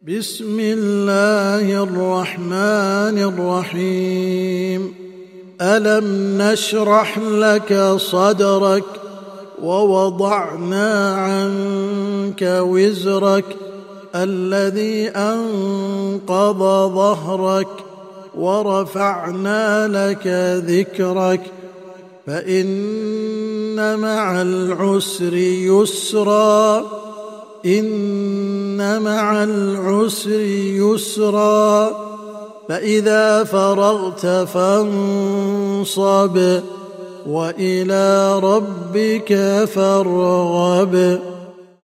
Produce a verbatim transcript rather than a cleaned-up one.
بسم الله الرحمن الرحيم. ألم نشرح لك صدرك ووضعنا عنك وزرك الذي أنقض ظهرك ورفعنا لك ذكرك فإن مع العسر يسرا إن مع العسر يسرا فإذا فرغت فانصب وإلى ربك فارغب.